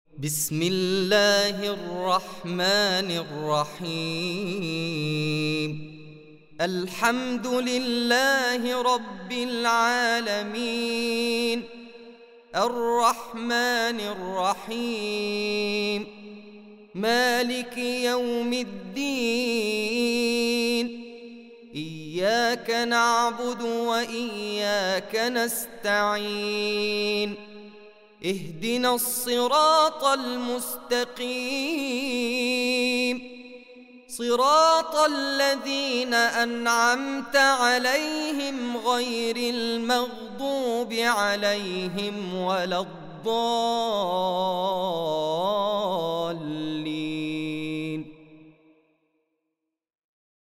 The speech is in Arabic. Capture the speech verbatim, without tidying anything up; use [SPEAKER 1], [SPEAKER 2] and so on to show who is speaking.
[SPEAKER 1] بسم الله الرحمن الرحيم. الحمد لله رب العالمين، الرحمن الرحيم، مالك يوم الدين. إياك نعبد وإياك نستعين، اهدنا الصراط المستقيم، صراط الذين أنعمت عليهم غير المغضوب عليهم ولا الضالين.